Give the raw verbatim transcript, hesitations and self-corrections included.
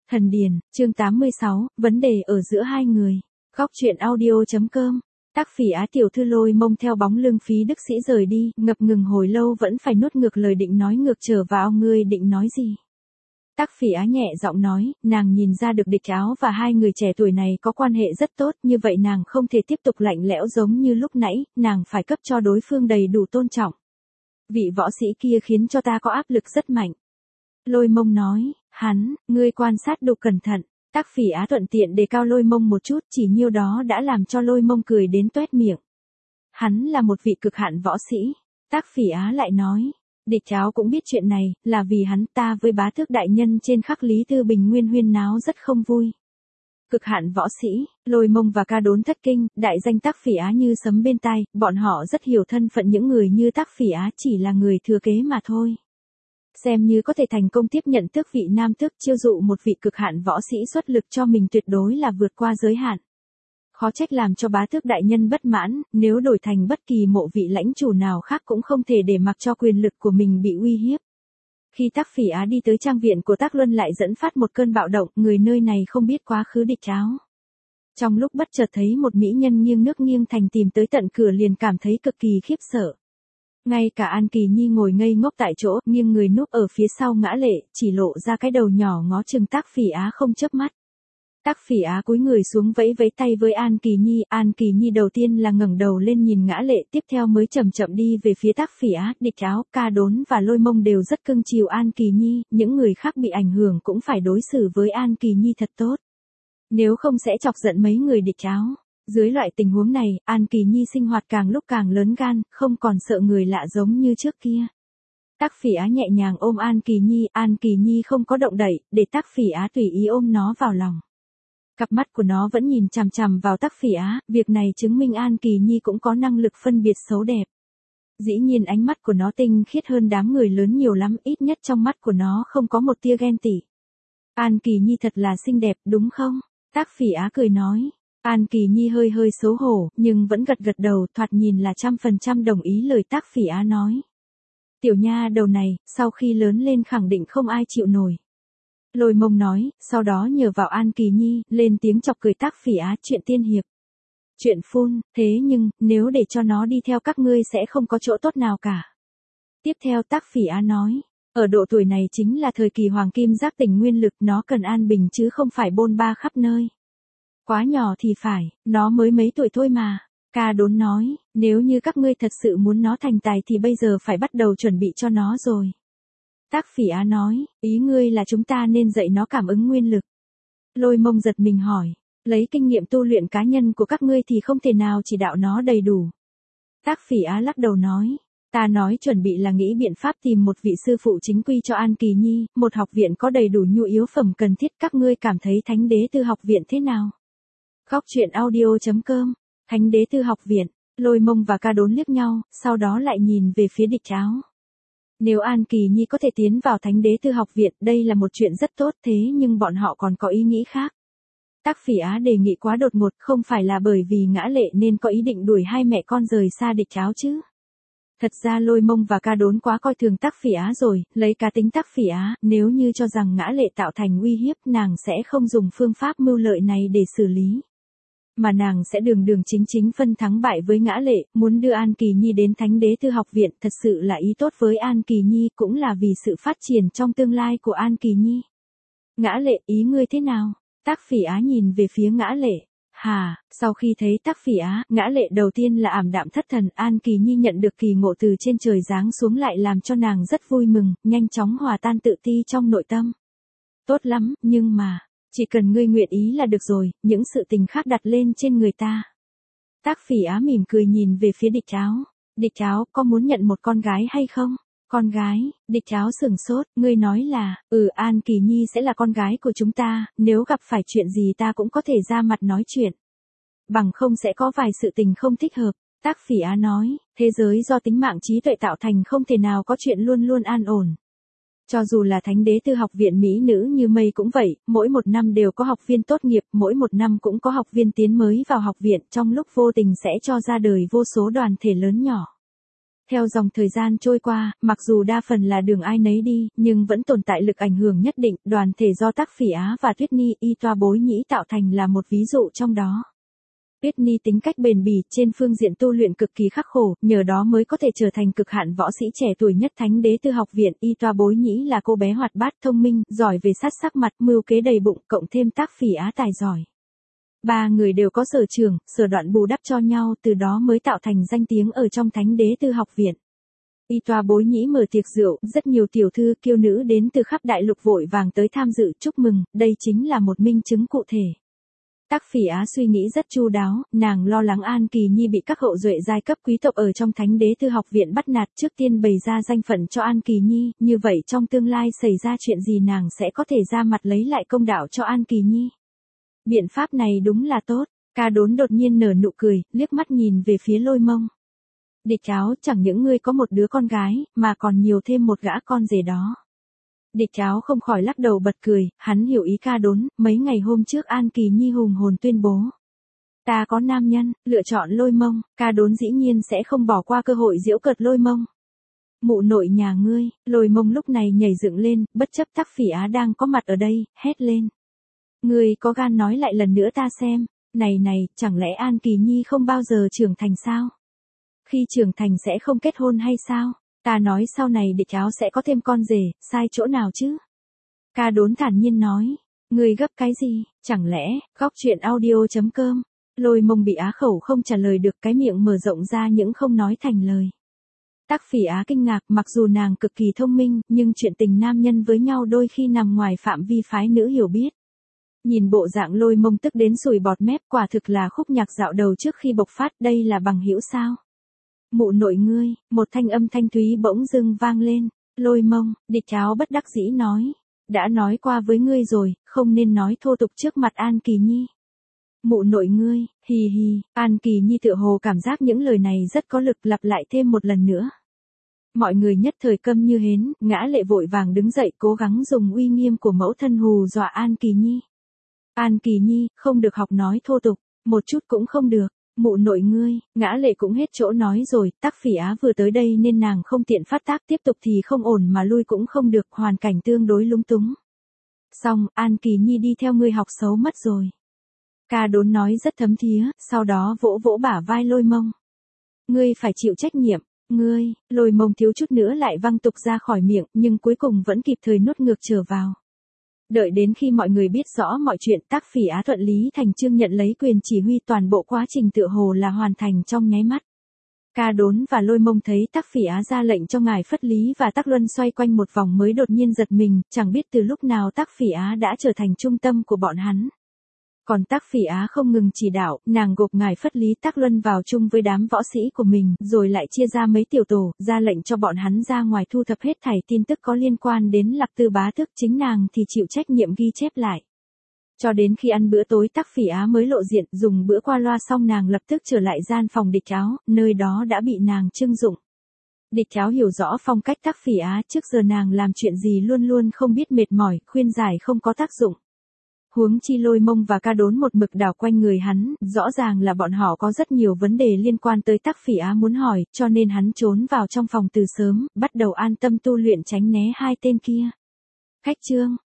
Thần Điền, chương tám mươi sáu, vấn đề ở giữa hai người. Góc truyện audio.com. Tác Phỉ Á tiểu thư Lôi Mông theo bóng lưng Phí Đức Sĩ rời đi, ngập ngừng hồi lâu vẫn phải nuốt ngược lời định nói ngược trở vào. Ngươi định nói gì? Tác Phỉ Á nhẹ giọng nói, nàng nhìn ra được Địch Áo và hai người trẻ tuổi này có quan hệ rất tốt, như vậy nàng không thể tiếp tục lạnh lẽo giống như lúc nãy, nàng phải cấp cho đối phương đầy đủ tôn trọng. Vị võ sĩ kia khiến cho ta có áp lực rất mạnh. Lôi Mông nói, hắn, ngươi quan sát đủ cẩn thận. Tác Phỉ Á thuận tiện đề cao Lôi Mông một chút, chỉ nhiêu đó đã làm cho Lôi Mông cười đến toét miệng. Hắn là một vị cực hạn võ sĩ. Tác Phỉ Á lại nói, Địch Áo cũng biết chuyện này, là vì hắn ta với bá tước đại nhân trên khắc Lý Tư Bình Nguyên huyên náo rất không vui. Cực hạn võ sĩ, Lôi Mông và Ca Đốn thất kinh, đại danh Tác Phỉ Á như sấm bên tai, bọn họ rất hiểu thân phận những người như Tác Phỉ Á chỉ là người thừa kế mà thôi. Xem như có thể thành công tiếp nhận tước vị nam tước, chiêu dụ một vị cực hạn võ sĩ xuất lực cho mình tuyệt đối là vượt qua giới hạn. Khó trách làm cho bá tước đại nhân bất mãn, nếu đổi thành bất kỳ mộ vị lãnh chủ nào khác cũng không thể để mặc cho quyền lực của mình bị uy hiếp. Khi Tác Phỉ Á đi tới trang viện của Tác Luân lại dẫn phát một cơn bạo động, người nơi này không biết quá khứ Địch Áo. Trong lúc bất chợt thấy một mỹ nhân nghiêng nước nghiêng thành tìm tới tận cửa liền cảm thấy cực kỳ khiếp sợ. Ngay cả An Kỳ Nhi ngồi ngây ngốc tại chỗ, nghiêng người núp ở phía sau Ngã Lệ, chỉ lộ ra cái đầu nhỏ ngó chừng Tác Phỉ Á không chớp mắt. Tác Phỉ Á cúi người xuống vẫy vẫy tay với An Kỳ Nhi, An Kỳ Nhi đầu tiên là ngẩng đầu lên nhìn Ngã Lệ, tiếp theo mới chậm chậm đi về phía Tác Phỉ Á. Địch Áo, Ca Đốn và Lôi Mông đều rất cưng chiều An Kỳ Nhi, những người khác bị ảnh hưởng cũng phải đối xử với An Kỳ Nhi thật tốt. Nếu không sẽ chọc giận mấy người Địch Áo. Dưới loại tình huống này, An Kỳ Nhi sinh hoạt càng lúc càng lớn gan, không còn sợ người lạ giống như trước kia. Tác Phỉ Á nhẹ nhàng ôm An Kỳ Nhi, An Kỳ Nhi không có động đậy, để Tác Phỉ Á tùy ý ôm nó vào lòng. Cặp mắt của nó vẫn nhìn chằm chằm vào Tác Phỉ Á, việc này chứng minh An Kỳ Nhi cũng có năng lực phân biệt xấu đẹp. Dĩ nhiên ánh mắt của nó tinh khiết hơn đám người lớn nhiều lắm, ít nhất trong mắt của nó không có một tia ghen tị. An Kỳ Nhi thật là xinh đẹp, đúng không? Tác Phỉ Á cười nói. An Kỳ Nhi hơi hơi xấu hổ, nhưng vẫn gật gật đầu, thoạt nhìn là trăm phần trăm đồng ý lời Tác Phỉ Á nói. Tiểu nha đầu này, sau khi lớn lên khẳng định không ai chịu nổi. Lôi Mông nói, sau đó nhờ vào An Kỳ Nhi, lên tiếng chọc cười Tác Phỉ Á, chuyện tiên hiệp. Chuyện phun, thế nhưng, nếu để cho nó đi theo các ngươi sẽ không có chỗ tốt nào cả. Tiếp theo Tác Phỉ Á nói, ở độ tuổi này chính là thời kỳ hoàng kim giác tỉnh nguyên lực, nó cần an bình chứ không phải bôn ba khắp nơi. Quá nhỏ thì phải, nó mới mấy tuổi thôi mà. Ca Đốn nói, nếu như các ngươi thật sự muốn nó thành tài thì bây giờ phải bắt đầu chuẩn bị cho nó rồi. Tác Phỉ Á nói, ý ngươi là chúng ta nên dạy nó cảm ứng nguyên lực. Lôi Mông giật mình hỏi, lấy kinh nghiệm tu luyện cá nhân của các ngươi thì không thể nào chỉ đạo nó đầy đủ. Tác Phỉ Á lắc đầu nói, ta nói chuẩn bị là nghĩ biện pháp tìm một vị sư phụ chính quy cho An Kỳ Nhi, một học viện có đầy đủ nhu yếu phẩm cần thiết, các ngươi cảm thấy Thánh Đế Tư học viện thế nào? Góc truyện audio.com, Thánh Đế Tư học viện, Lôi Mông và Ca Đốn liếc nhau, sau đó lại nhìn về phía Địch Áo. Nếu An Kỳ Nhi có thể tiến vào Thánh Đế Tư học viện, đây là một chuyện rất tốt, thế nhưng bọn họ còn có ý nghĩ khác. Tác Phỉ Á đề nghị quá đột ngột, không phải là bởi vì Ngã Lệ nên có ý định đuổi hai mẹ con rời xa Địch Áo chứ. Thật ra Lôi Mông và Ca Đốn quá coi thường Tác Phỉ Á rồi, lấy cá tính Tác Phỉ Á, nếu như cho rằng Ngã Lệ tạo thành uy hiếp, nàng sẽ không dùng phương pháp mưu lợi này để xử lý. Mà nàng sẽ đường đường chính chính phân thắng bại với Ngã Lệ, muốn đưa An Kỳ Nhi đến Thánh Đế Tư học viện, thật sự là ý tốt với An Kỳ Nhi, cũng là vì sự phát triển trong tương lai của An Kỳ Nhi. Ngã Lệ, ý ngươi thế nào? Tác Phỉ Á nhìn về phía Ngã Lệ. Hà, sau khi thấy Tác Phỉ Á, Ngã Lệ đầu tiên là ảm đạm thất thần, An Kỳ Nhi nhận được kỳ ngộ từ trên trời giáng xuống lại làm cho nàng rất vui mừng, nhanh chóng hòa tan tự ti trong nội tâm. Tốt lắm, nhưng mà, chỉ cần ngươi nguyện ý là được rồi, những sự tình khác đặt lên trên người ta. Tác Phỉ Á mỉm cười nhìn về phía Địch Áo. Địch Áo, có muốn nhận một con gái hay không? Con gái? Địch Áo sửng sốt, ngươi nói là, ừ An Kỳ Nhi sẽ là con gái của chúng ta, nếu gặp phải chuyện gì ta cũng có thể ra mặt nói chuyện. Bằng không sẽ có vài sự tình không thích hợp. Tác Phỉ Á nói, thế giới do tính mạng trí tuệ tạo thành không thể nào có chuyện luôn luôn an ổn. Cho dù là Thánh Đế Tư học viện mỹ nữ như mây cũng vậy, mỗi một năm đều có học viên tốt nghiệp, mỗi một năm cũng có học viên tiến mới vào học viện, trong lúc vô tình sẽ cho ra đời vô số đoàn thể lớn nhỏ. Theo dòng thời gian trôi qua, mặc dù đa phần là đường ai nấy đi, nhưng vẫn tồn tại lực ảnh hưởng nhất định, đoàn thể do Tắc Phỉ Á và Tuyết Nhi y toa bối nhĩ tạo thành là một ví dụ trong đó. Tuyết Nhi tính cách bền bỉ, trên phương diện tu luyện cực kỳ khắc khổ, nhờ đó mới có thể trở thành cực hạn võ sĩ trẻ tuổi nhất Thánh Đế Tư Học Viện. Y toa bối nhĩ là cô bé hoạt bát thông minh, giỏi về sát sắc mặt, mưu kế đầy bụng, cộng thêm Tắc Phỉ Á tài giỏi. Ba người đều có sở trường, sở đoạn bù đắp cho nhau, từ đó mới tạo thành danh tiếng ở trong Thánh Đế Tư Học Viện. Y toa bối nhĩ mở tiệc rượu, rất nhiều tiểu thư kiêu nữ đến từ khắp đại lục vội vàng tới tham dự chúc mừng, đây chính là một minh chứng cụ thể. Tắc Phỉ Á suy nghĩ rất chu đáo, nàng lo lắng An Kỳ Nhi bị các hậu duệ giai cấp quý tộc ở trong Thánh Đế Tư Học Viện bắt nạt, trước tiên bày ra danh phận cho An Kỳ Nhi, như vậy trong tương lai xảy ra chuyện gì nàng sẽ có thể ra mặt lấy lại công đạo cho An Kỳ Nhi. Biện pháp này đúng là tốt. Ca Đốn đột nhiên nở nụ cười, liếc mắt nhìn về phía Lôi Mông. Địch Áo, chẳng những ngươi có một đứa con gái, mà còn nhiều thêm một gã con rể đó. Địch Áo không khỏi lắc đầu bật cười, hắn hiểu ý Ca Đốn, mấy ngày hôm trước An Kỳ Nhi hùng hồn tuyên bố. Ta có nam nhân, lựa chọn Lôi Mông, Ca Đốn dĩ nhiên sẽ không bỏ qua cơ hội giễu cợt Lôi Mông. Mụ nội nhà ngươi, Lôi Mông lúc này nhảy dựng lên, bất chấp Tắc Phỉ Á đang có mặt ở đây, hét lên. Ngươi có gan nói lại lần nữa ta xem, này này, chẳng lẽ An Kỳ Nhi không bao giờ trưởng thành sao? Khi trưởng thành sẽ không kết hôn hay sao? Ta nói sau này Địch Áo sẽ có thêm con rể, sai chỗ nào chứ? Ca Đốn thản nhiên nói, ngươi gấp cái gì, chẳng lẽ, góc truyện audio chấm com, Lôi Mông bị Á khẩu không trả lời được, cái miệng mở rộng ra những không nói thành lời. Tắc Phỉ Á kinh ngạc, mặc dù nàng cực kỳ thông minh, nhưng chuyện tình nam nhân với nhau đôi khi nằm ngoài phạm vi phái nữ hiểu biết. Nhìn bộ dạng Lôi Mông tức đến sùi bọt mép, quả thực là khúc nhạc dạo đầu trước khi bộc phát, đây là bằng hữu sao? Mụ nội ngươi, một thanh âm thanh thúy bỗng dưng vang lên. Lôi Mông, Địch Áo bất đắc dĩ nói, đã nói qua với ngươi rồi, không nên nói thô tục trước mặt An Kỳ Nhi. Mụ nội ngươi, hì hì, An Kỳ Nhi tựa hồ cảm giác những lời này rất có lực, lặp lại thêm một lần nữa. Mọi người nhất thời câm như hến, Ngã Lệ vội vàng đứng dậy cố gắng dùng uy nghiêm của mẫu thân hù dọa An Kỳ Nhi. An Kỳ Nhi, không được học nói thô tục, một chút cũng không được. Mụ nội ngươi, Ngã Lệ cũng hết chỗ nói rồi, Tắc Phỉ Á vừa tới đây nên nàng không tiện phát tác, tiếp tục thì không ổn mà lui cũng không được, hoàn cảnh tương đối lúng túng. Xong, An Kỳ Nhi đi theo ngươi học xấu mất rồi. Ca Đốn nói rất thấm thía, sau đó vỗ vỗ bả vai Lôi Mông. Ngươi phải chịu trách nhiệm, ngươi, Lôi Mông thiếu chút nữa lại văng tục ra khỏi miệng, nhưng cuối cùng vẫn kịp thời nuốt ngược trở vào. Đợi đến khi mọi người biết rõ mọi chuyện, Tắc Phỉ Á thuận lý thành chương nhận lấy quyền chỉ huy, toàn bộ quá trình tựa hồ là hoàn thành trong nháy mắt. Ca Đốn và Lôi Mông thấy Tắc Phỉ Á ra lệnh cho ngài Phất Lý và Tắc Luân xoay quanh một vòng mới đột nhiên giật mình, chẳng biết từ lúc nào Tắc Phỉ Á đã trở thành trung tâm của bọn hắn. Còn Tắc Phỉ Á không ngừng chỉ đạo, nàng gộp ngài Phất Lý Tắc Luân vào chung với đám võ sĩ của mình, rồi lại chia ra mấy tiểu tổ, ra lệnh cho bọn hắn ra ngoài thu thập hết thảy tin tức có liên quan đến Lạc Tư bá tước, chính nàng thì chịu trách nhiệm ghi chép lại. Cho đến khi ăn bữa tối Tắc Phỉ Á mới lộ diện, dùng bữa qua loa xong nàng lập tức trở lại gian phòng Địch Áo, nơi đó đã bị nàng trưng dụng. Địch Áo hiểu rõ phong cách Tắc Phỉ Á, trước giờ nàng làm chuyện gì luôn luôn không biết mệt mỏi, khuyên giải không có tác dụng. Huống chi Lôi Mông và Ca Đốn một mực đảo quanh người hắn, rõ ràng là bọn họ có rất nhiều vấn đề liên quan tới Tắc Phỉ Á muốn hỏi, cho nên hắn trốn vào trong phòng từ sớm, bắt đầu an tâm tu luyện tránh né hai tên kia. Khách trương,